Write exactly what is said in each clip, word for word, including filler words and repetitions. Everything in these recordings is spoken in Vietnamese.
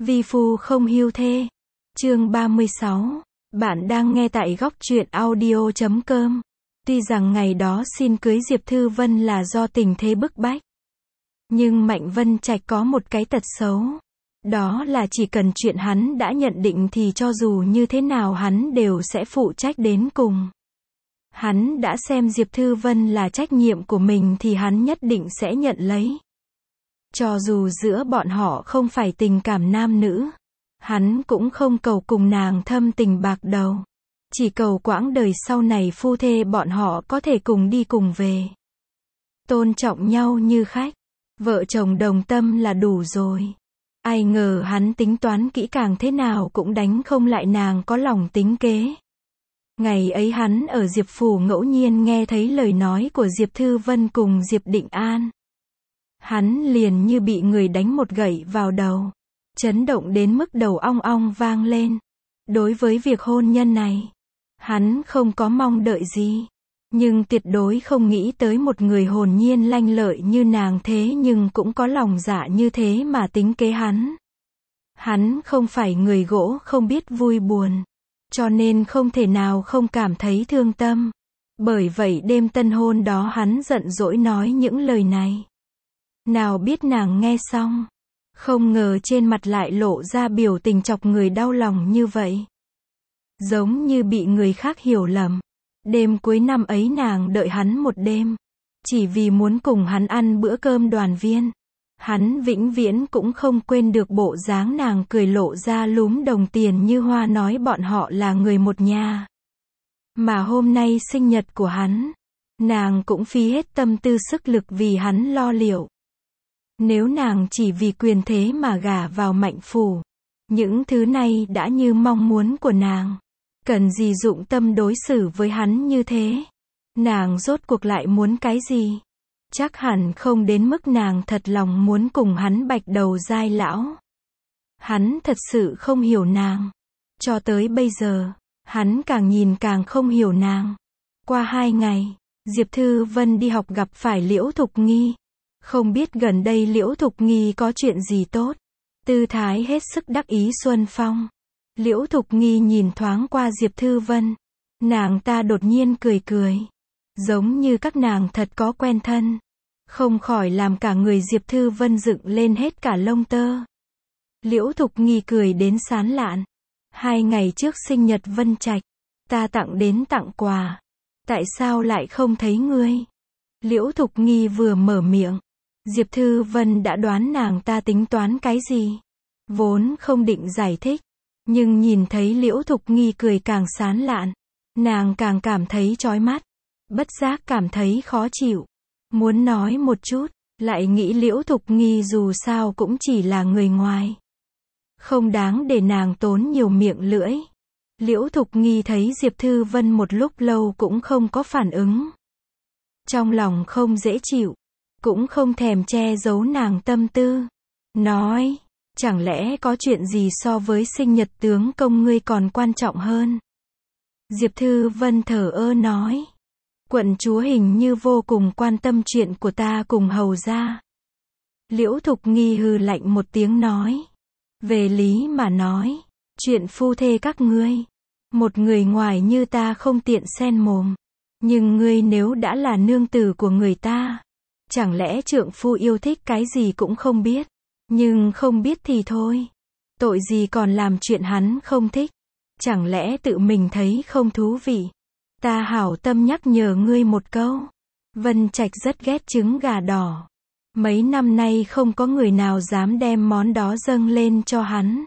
Vi phu không hiu thê. Chương ba mươi sáu. Bạn đang nghe tại góc truyện audio chấm com. Tuy rằng ngày đó xin cưới Diệp Thư Vân là do tình thế bức bách, nhưng Mạnh Vân Trạch có một cái tật xấu. Đó là chỉ cần chuyện hắn đã nhận định thì cho dù như thế nào hắn đều sẽ phụ trách đến cùng. Hắn đã xem Diệp Thư Vân là trách nhiệm của mình thì hắn nhất định sẽ nhận lấy. Cho dù giữa bọn họ không phải tình cảm nam nữ, hắn cũng không cầu cùng nàng thâm tình bạc đầu. Chỉ cầu quãng đời sau này phu thê bọn họ có thể cùng đi cùng về. Tôn trọng nhau như khách, vợ chồng đồng tâm là đủ rồi. Ai ngờ hắn tính toán kỹ càng thế nào cũng đánh không lại nàng có lòng tính kế. Ngày ấy hắn ở Diệp Phủ ngẫu nhiên nghe thấy lời nói của Diệp Thư Vân cùng Diệp Định An. Hắn liền như bị người đánh một gậy vào đầu, chấn động đến mức đầu ong ong vang lên. Đối với việc hôn nhân này, hắn không có mong đợi gì, nhưng tuyệt đối không nghĩ tới một người hồn nhiên lanh lợi như nàng thế nhưng cũng có lòng dạ như thế mà tính kế hắn. Hắn không phải người gỗ không biết vui buồn, cho nên không thể nào không cảm thấy thương tâm. Bởi vậy đêm tân hôn đó hắn giận dỗi nói những lời này. Nào biết nàng nghe xong, không ngờ trên mặt lại lộ ra biểu tình chọc người đau lòng như vậy. Giống như bị người khác hiểu lầm. Đêm cuối năm ấy nàng đợi hắn một đêm, chỉ vì muốn cùng hắn ăn bữa cơm đoàn viên. Hắn vĩnh viễn cũng không quên được bộ dáng nàng cười lộ ra lúm đồng tiền như hoa nói bọn họ là người một nhà. Mà hôm nay sinh nhật của hắn, nàng cũng phí hết tâm tư sức lực vì hắn lo liệu. Nếu nàng chỉ vì quyền thế mà gả vào Mạnh Phủ, những thứ này đã như mong muốn của nàng. Cần gì dụng tâm đối xử với hắn như thế? Nàng rốt cuộc lại muốn cái gì? Chắc hẳn không đến mức nàng thật lòng muốn cùng hắn bạch đầu dai lão. Hắn thật sự không hiểu nàng. Cho tới bây giờ, hắn càng nhìn càng không hiểu nàng. Qua hai ngày, Diệp Thư Vân đi học gặp phải Liễu Thục Nghi. Không biết gần đây Liễu Thục Nghi có chuyện gì tốt. Tư thái hết sức đắc ý xuân phong. Liễu Thục Nghi nhìn thoáng qua Diệp Thư Vân. Nàng ta đột nhiên cười cười. Giống như các nàng thật có quen thân. Không khỏi làm cả người Diệp Thư Vân dựng lên hết cả lông tơ. Liễu Thục Nghi cười đến sán lạn. Hai ngày trước sinh nhật Vân Trạch, ta tặng đến tặng quà. Tại sao lại không thấy ngươi? Liễu Thục Nghi vừa mở miệng, Diệp Thư Vân đã đoán nàng ta tính toán cái gì. Vốn không định giải thích, nhưng nhìn thấy Liễu Thục Nghi cười càng sán lạn, nàng càng cảm thấy chói mắt, bất giác cảm thấy khó chịu. Muốn nói một chút, lại nghĩ Liễu Thục Nghi dù sao cũng chỉ là người ngoài. Không đáng để nàng tốn nhiều miệng lưỡi. Liễu Thục Nghi thấy Diệp Thư Vân một lúc lâu cũng không có phản ứng. Trong lòng không dễ chịu, cũng không thèm che giấu nàng tâm tư. Nói, chẳng lẽ có chuyện gì so với sinh nhật tướng công ngươi còn quan trọng hơn? Diệp Thư Vân thở ơ nói. Quận chúa hình như vô cùng quan tâm chuyện của ta cùng hầu gia. Liễu Thục Nghi hừ lạnh một tiếng nói. Về lý mà nói, chuyện phu thê các ngươi, một người ngoài như ta không tiện xen mồm. Nhưng ngươi nếu đã là nương tử của người ta, chẳng lẽ trượng phu yêu thích cái gì cũng không biết? Nhưng không biết thì thôi. Tội gì còn làm chuyện hắn không thích? Chẳng lẽ tự mình thấy không thú vị? Ta hảo tâm nhắc nhở ngươi một câu. Vân Trạch rất ghét trứng gà đỏ. Mấy năm nay không có người nào dám đem món đó dâng lên cho hắn.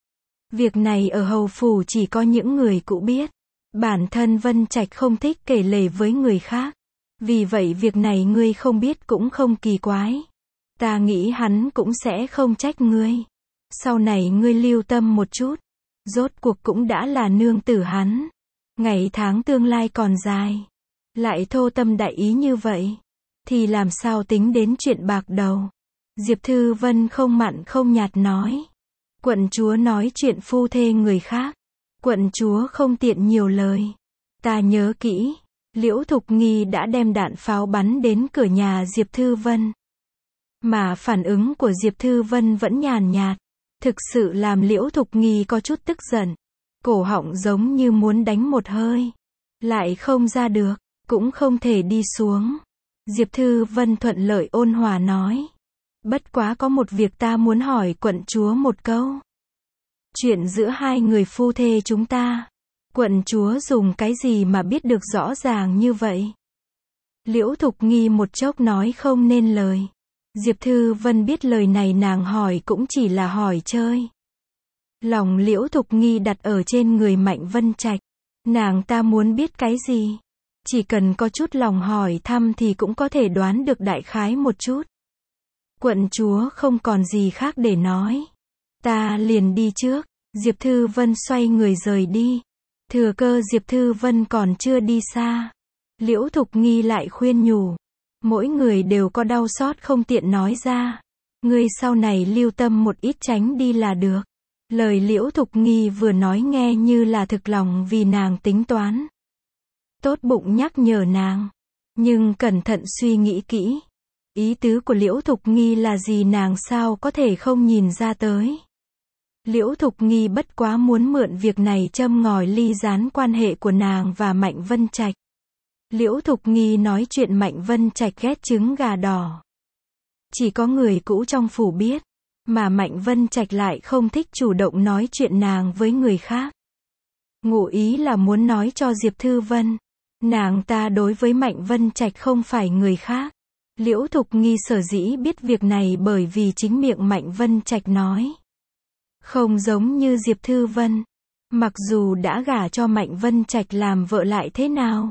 Việc này ở hầu phủ chỉ có những người cũ biết. Bản thân Vân Trạch không thích kể lể với người khác. Vì vậy việc này ngươi không biết cũng không kỳ quái. Ta nghĩ hắn cũng sẽ không trách ngươi. Sau này ngươi lưu tâm một chút. Rốt cuộc cũng đã là nương tử hắn. Ngày tháng tương lai còn dài. Lại thô tâm đại ý như vậy. Thì làm sao tính đến chuyện bạc đầu? Diệp Thư Vân không mặn không nhạt nói. Quận chúa nói chuyện phu thê người khác. Quận chúa không tiện nhiều lời. Ta nhớ kỹ. Liễu Thục Nghi đã đem đạn pháo bắn đến cửa nhà Diệp Thư Vân. Mà phản ứng của Diệp Thư Vân vẫn nhàn nhạt. Thực sự làm Liễu Thục Nghi có chút tức giận. Cổ họng giống như muốn đánh một hơi. Lại không ra được, cũng không thể đi xuống. Diệp Thư Vân thuận lợi ôn hòa nói. Bất quá có một việc ta muốn hỏi quận chúa một câu. Chuyện giữa hai người phu thê chúng ta. Quận chúa dùng cái gì mà biết được rõ ràng như vậy? Liễu Thục Nghi một chốc nói không nên lời. Diệp Thư Vân biết lời này nàng hỏi cũng chỉ là hỏi chơi. Lòng Liễu Thục Nghi đặt ở trên người Mạnh Vân Trạch. Nàng ta muốn biết cái gì? Chỉ cần có chút lòng hỏi thăm thì cũng có thể đoán được đại khái một chút. Quận chúa không còn gì khác để nói. Ta liền đi trước. Diệp Thư Vân xoay người rời đi. Thừa cơ Diệp Thư Vân còn chưa đi xa. Liễu Thục Nghi lại khuyên nhủ. Mỗi người đều có đau xót không tiện nói ra. Ngươi sau này lưu tâm một ít tránh đi là được. Lời Liễu Thục Nghi vừa nói nghe như là thực lòng vì nàng tính toán. Tốt bụng nhắc nhở nàng. Nhưng cẩn thận suy nghĩ kỹ. Ý tứ của Liễu Thục Nghi là gì nàng sao có thể không nhìn ra tới. Liễu Thục Nghi bất quá muốn mượn việc này châm ngòi ly gián quan hệ của nàng và Mạnh Vân Trạch. Liễu Thục Nghi nói chuyện Mạnh Vân Trạch ghét trứng gà đỏ. Chỉ có người cũ trong phủ biết. Mà Mạnh Vân Trạch lại không thích chủ động nói chuyện nàng với người khác. Ngụ ý là muốn nói cho Diệp Thư Vân. Nàng ta đối với Mạnh Vân Trạch không phải người khác. Liễu Thục Nghi sở dĩ biết việc này bởi vì chính miệng Mạnh Vân Trạch nói. Không giống như Diệp Thư Vân. Mặc dù đã gả cho Mạnh Vân Trạch làm vợ lại thế nào?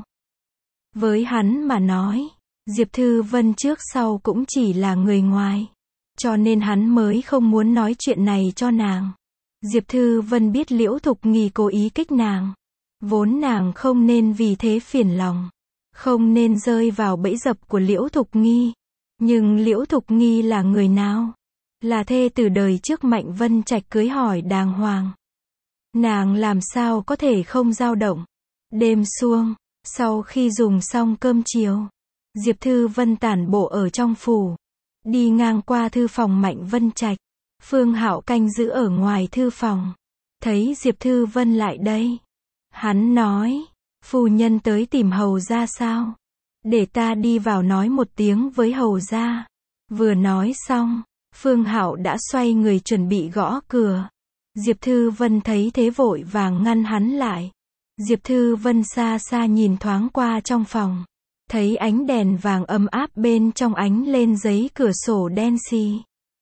Với hắn mà nói, Diệp Thư Vân trước sau cũng chỉ là người ngoài. Cho nên hắn mới không muốn nói chuyện này cho nàng. Diệp Thư Vân biết Liễu Thục Nghi cố ý kích nàng. Vốn nàng không nên vì thế phiền lòng. Không nên rơi vào bẫy dập của Liễu Thục Nghi. Nhưng Liễu Thục Nghi là người nào? Là thê từ đời trước Mạnh Vân Trạch cưới hỏi đàng hoàng. Nàng làm sao có thể không dao động. Đêm xuông, sau khi dùng xong cơm chiều, Diệp Thư Vân tản bộ ở trong phủ. Đi ngang qua thư phòng Mạnh Vân Trạch. Phương Hạo canh giữ ở ngoài thư phòng. Thấy Diệp Thư Vân lại đây. Hắn nói, phu nhân tới tìm hầu gia sao? Để ta đi vào nói một tiếng với hầu gia. Vừa nói xong, Phương Hạo đã xoay người chuẩn bị gõ cửa. Diệp Thư Vân thấy thế vội vàng ngăn hắn lại. Diệp Thư Vân xa xa nhìn thoáng qua trong phòng. Thấy ánh đèn vàng ấm áp bên trong ánh lên giấy cửa sổ đen xì.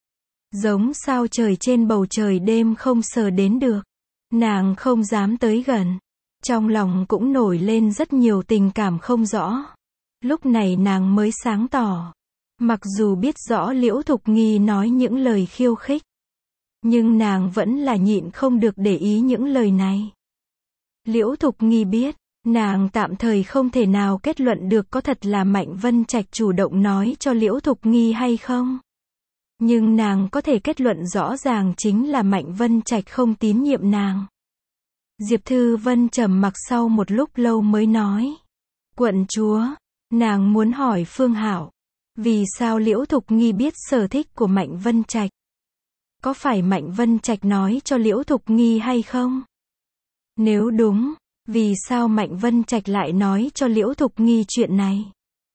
Giống sao trời trên bầu trời đêm không sờ đến được. Nàng không dám tới gần. Trong lòng cũng nổi lên rất nhiều tình cảm không rõ. Lúc này nàng mới sáng tỏ. Mặc dù biết rõ Liễu Thục Nghi nói những lời khiêu khích. Nhưng nàng vẫn là nhịn không được để ý những lời này. Liễu Thục Nghi biết. Nàng tạm thời không thể nào kết luận được có thật là Mạnh Vân Trạch chủ động nói cho Liễu Thục Nghi hay không. Nhưng nàng có thể kết luận rõ ràng chính là Mạnh Vân Trạch không tín nhiệm nàng. Diệp Thư Vân trầm mặc sau một lúc lâu mới nói. Quận chúa, nàng muốn hỏi Phương Hạo. Vì sao Liễu Thục Nghi biết sở thích của Mạnh Vân Trạch? Có phải Mạnh Vân Trạch nói cho Liễu Thục Nghi hay không? Nếu đúng, vì sao Mạnh Vân Trạch lại nói cho Liễu Thục Nghi chuyện này?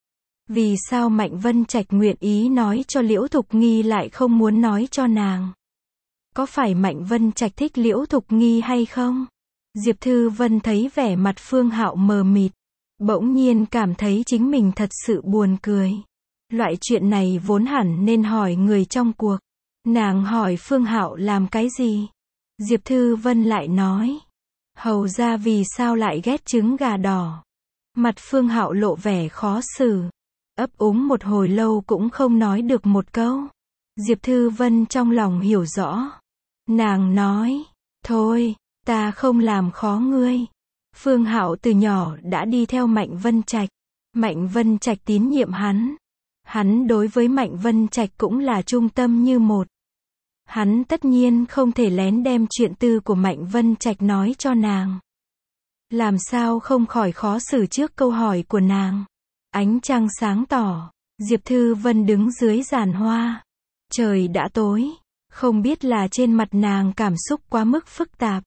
Vì sao Mạnh Vân Trạch nguyện ý nói cho Liễu Thục Nghi lại không muốn nói cho nàng? Có phải Mạnh Vân Trạch thích Liễu Thục Nghi hay không? Diệp Thư Vân thấy vẻ mặt Phương Hạo mờ mịt. Bỗng nhiên cảm thấy chính mình thật sự buồn cười. Loại chuyện này vốn hẳn nên hỏi người trong cuộc. Nàng hỏi Phương Hạo làm cái gì? Diệp Thư Vân lại nói. Hầu ra vì sao lại ghét trứng gà đỏ? Mặt Phương Hạo lộ vẻ khó xử. Ấp úng một hồi lâu cũng không nói được một câu. Diệp Thư Vân trong lòng hiểu rõ. Nàng nói. Thôi, ta không làm khó ngươi. Phương Hạo từ nhỏ đã đi theo Mạnh Vân Trạch. Mạnh Vân Trạch tín nhiệm hắn. Hắn đối với Mạnh Vân Trạch cũng là trung tâm như một. Hắn tất nhiên không thể lén đem chuyện tư của Mạnh Vân Trạch nói cho nàng. Làm sao không khỏi khó xử trước câu hỏi của nàng. Ánh trăng sáng tỏ. Diệp Thư Vân đứng dưới giàn hoa. Trời đã tối. Không biết là trên mặt nàng cảm xúc quá mức phức tạp.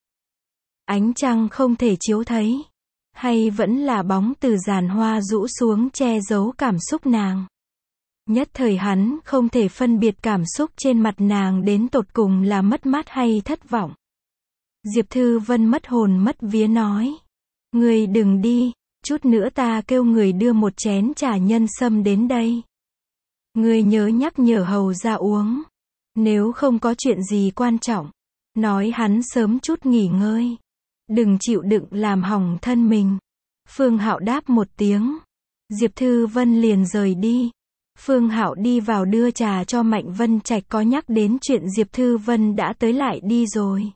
Ánh trăng không thể chiếu thấy. Hay vẫn là bóng từ giàn hoa rũ xuống che giấu cảm xúc nàng. Nhất thời hắn không thể phân biệt cảm xúc trên mặt nàng đến tột cùng là mất mát hay thất vọng. Diệp Thư Vân mất hồn mất vía nói. Người đừng đi, chút nữa ta kêu người đưa một chén trà nhân sâm đến đây. Người nhớ nhắc nhở hầu ra uống. Nếu không có chuyện gì quan trọng, nói hắn sớm chút nghỉ ngơi. Đừng chịu đựng làm hỏng thân mình. Phương Hạo đáp một tiếng. Diệp Thư Vân liền rời đi. Phương Hạo đi vào đưa trà cho Mạnh Vân Trạch, có nhắc đến chuyện Diệp Thư Vân đã tới lại đi rồi.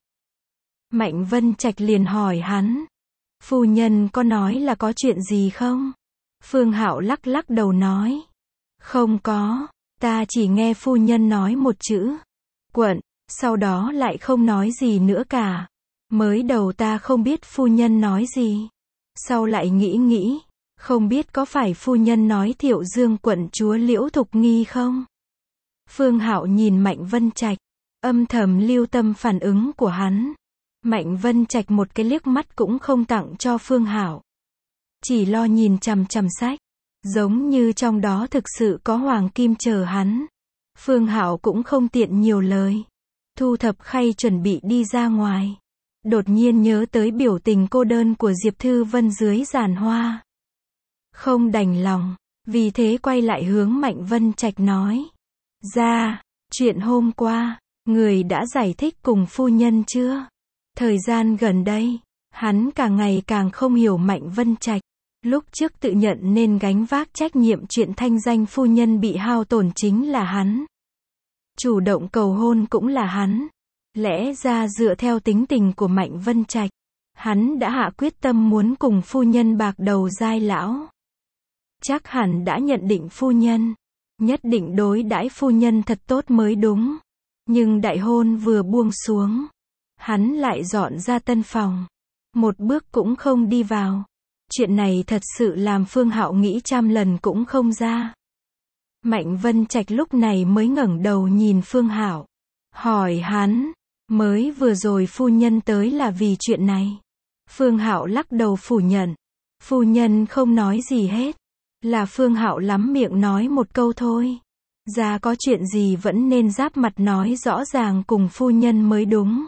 Mạnh Vân Trạch liền hỏi hắn. Phu nhân có nói là có chuyện gì không? Phương Hạo lắc lắc đầu nói. Không có, ta chỉ nghe phu nhân nói một chữ. Quận, sau đó lại không nói gì nữa cả. Mới đầu ta không biết phu nhân nói gì. Sau lại nghĩ nghĩ, không biết có phải phu nhân nói Thiệu Dương quận chúa Liễu Thục Nghi không? Phương Hạo nhìn Mạnh Vân Trạch, âm thầm lưu tâm phản ứng của hắn. Mạnh Vân Trạch một cái liếc mắt cũng không tặng cho Phương Hạo. Chỉ lo nhìn chằm chằm sách, giống như trong đó thực sự có hoàng kim chờ hắn. Phương Hạo cũng không tiện nhiều lời. Thu thập khay chuẩn bị đi ra ngoài. Đột nhiên nhớ tới biểu tình cô đơn của Diệp Thư Vân dưới giàn hoa. Không đành lòng, vì thế quay lại hướng Mạnh Vân Trạch nói. Ra, chuyện hôm qua, người đã giải thích cùng phu nhân chưa? Thời gian gần đây, hắn càng ngày càng không hiểu Mạnh Vân Trạch. Lúc trước tự nhận nên gánh vác trách nhiệm chuyện thanh danh phu nhân bị hao tổn chính là hắn. Chủ động cầu hôn cũng là hắn. Lẽ ra dựa theo tính tình của Mạnh Vân Trạch, hắn đã hạ quyết tâm muốn cùng phu nhân bạc đầu giai lão. Chắc hẳn đã nhận định phu nhân, nhất định đối đãi phu nhân thật tốt mới đúng. Nhưng đại hôn vừa buông xuống, hắn lại dọn ra tân phòng. Một bước cũng không đi vào. Chuyện này thật sự làm Phương Hạo nghĩ trăm lần cũng không ra. Mạnh Vân Trạch lúc này mới ngẩng đầu nhìn Phương Hạo, hỏi hắn, mới vừa rồi phu nhân tới là vì chuyện này. Phương Hạo lắc đầu phủ nhận, phu nhân không nói gì hết, là Phương Hạo lắm miệng nói một câu thôi. Ra có chuyện gì vẫn nên giáp mặt nói rõ ràng cùng phu nhân mới đúng.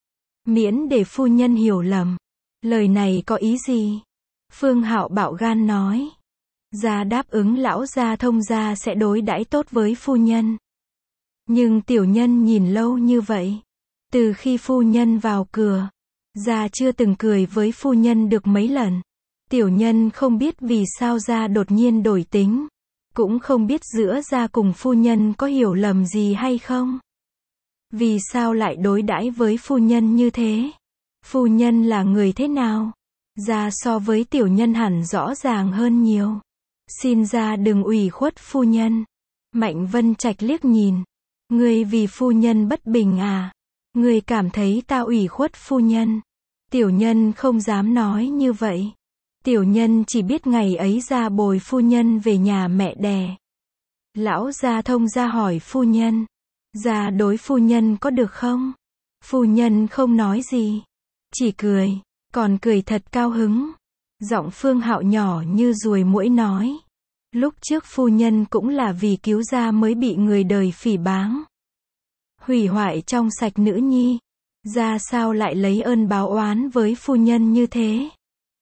Miễn để phu nhân hiểu lầm. Lời này có ý gì? Phương Hạo bạo gan nói. Gia đáp ứng lão gia thông gia sẽ đối đãi tốt với phu nhân. Nhưng tiểu nhân nhìn lâu như vậy, từ khi phu nhân vào cửa, gia chưa từng cười với phu nhân được mấy lần. Tiểu nhân không biết vì sao gia đột nhiên đổi tính, cũng không biết giữa gia cùng phu nhân có hiểu lầm gì hay không. Vì sao lại đối đãi với phu nhân như thế? Phu nhân là người thế nào? Gia so với tiểu nhân hẳn rõ ràng hơn nhiều. Xin gia đừng ủy khuất phu nhân. Mạnh Vân Trạch liếc nhìn. Ngươi vì phu nhân bất bình à? Ngươi cảm thấy ta ủy khuất phu nhân? Tiểu nhân không dám nói như vậy. Tiểu nhân chỉ biết ngày ấy gia bồi phu nhân về nhà mẹ đẻ. Lão gia thông gia hỏi phu nhân. Gia đối phu nhân có được không? Phu nhân không nói gì. Chỉ cười. Còn cười thật cao hứng. Giọng Phương Hạo nhỏ như ruồi muỗi nói. Lúc trước phu nhân cũng là vì cứu gia mới bị người đời phỉ báng. Hủy hoại trong sạch nữ nhi. Gia sao lại lấy ơn báo oán với phu nhân như thế?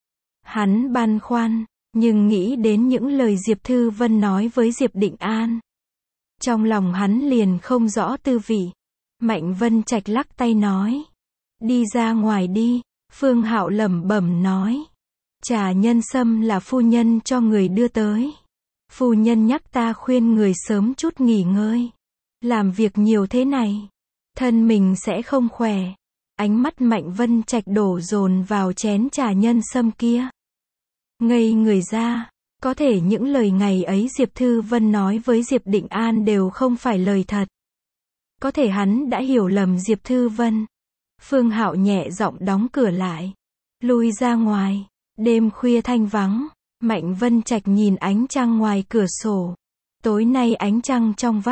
Hắn băn khoăn, nhưng nghĩ đến những lời Diệp Thư Vân nói với Diệp Định An. Trong lòng hắn liền không rõ tư vị. Mạnh Vân Trạch lắc tay nói. Đi ra ngoài đi. Phương Hạo lẩm bẩm nói. Trà nhân sâm là phu nhân cho người đưa tới. Phu nhân nhắc ta khuyên người sớm chút nghỉ ngơi. Làm việc nhiều thế này, thân mình sẽ không khỏe. Ánh mắt Mạnh Vân Trạch đổ dồn vào chén trà nhân sâm kia. Ngây người ra, có thể những lời ngày ấy Diệp Thư Vân nói với Diệp Định An đều không phải lời thật. Có thể hắn đã hiểu lầm Diệp Thư Vân. Phương Hạo nhẹ giọng đóng cửa lại, lui ra ngoài. Đêm khuya thanh vắng, Mạnh Vân Trạch nhìn ánh trăng ngoài cửa sổ. Tối nay ánh trăng trong vắt,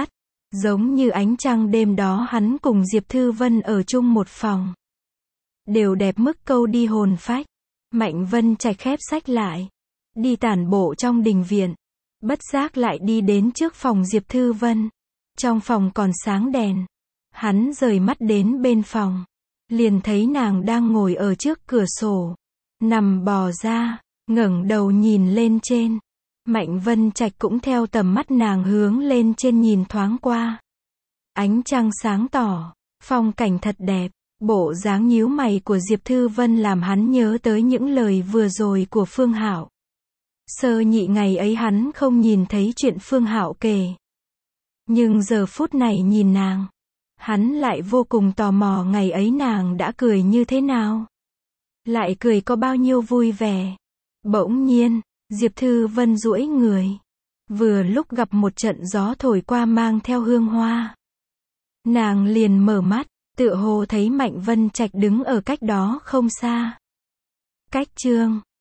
Giống như ánh trăng đêm đó hắn cùng Diệp Thư Vân ở chung một phòng. Đều đẹp mức câu đi hồn phách. Mạnh Vân Trạch khép sách lại. Đi tản bộ trong đình viện. Bất giác lại đi đến trước phòng Diệp Thư Vân. Trong phòng còn sáng đèn. Hắn rời mắt đến bên phòng. Liền thấy nàng đang ngồi ở trước cửa sổ. Nằm bò ra, ngẩng đầu nhìn lên trên. Mạnh Vân Trạch cũng theo tầm mắt nàng hướng lên trên nhìn thoáng qua. Ánh trăng sáng tỏ, phong cảnh thật đẹp. Bộ dáng nhíu mày của Diệp Thư Vân làm hắn nhớ tới những lời vừa rồi của Phương Hạo. Sơ nhị ngày ấy hắn không nhìn thấy chuyện Phương Hạo kể. Nhưng giờ phút này nhìn nàng, hắn lại vô cùng tò mò ngày ấy nàng đã cười như thế nào. Lại cười có bao nhiêu vui vẻ. Bỗng nhiên, Diệp Thư Vân duỗi người. Vừa lúc gặp một trận gió thổi qua mang theo hương hoa. Nàng liền mở mắt, tựa hồ thấy Mạnh Vân Trạch đứng ở cách đó không xa. Cách chương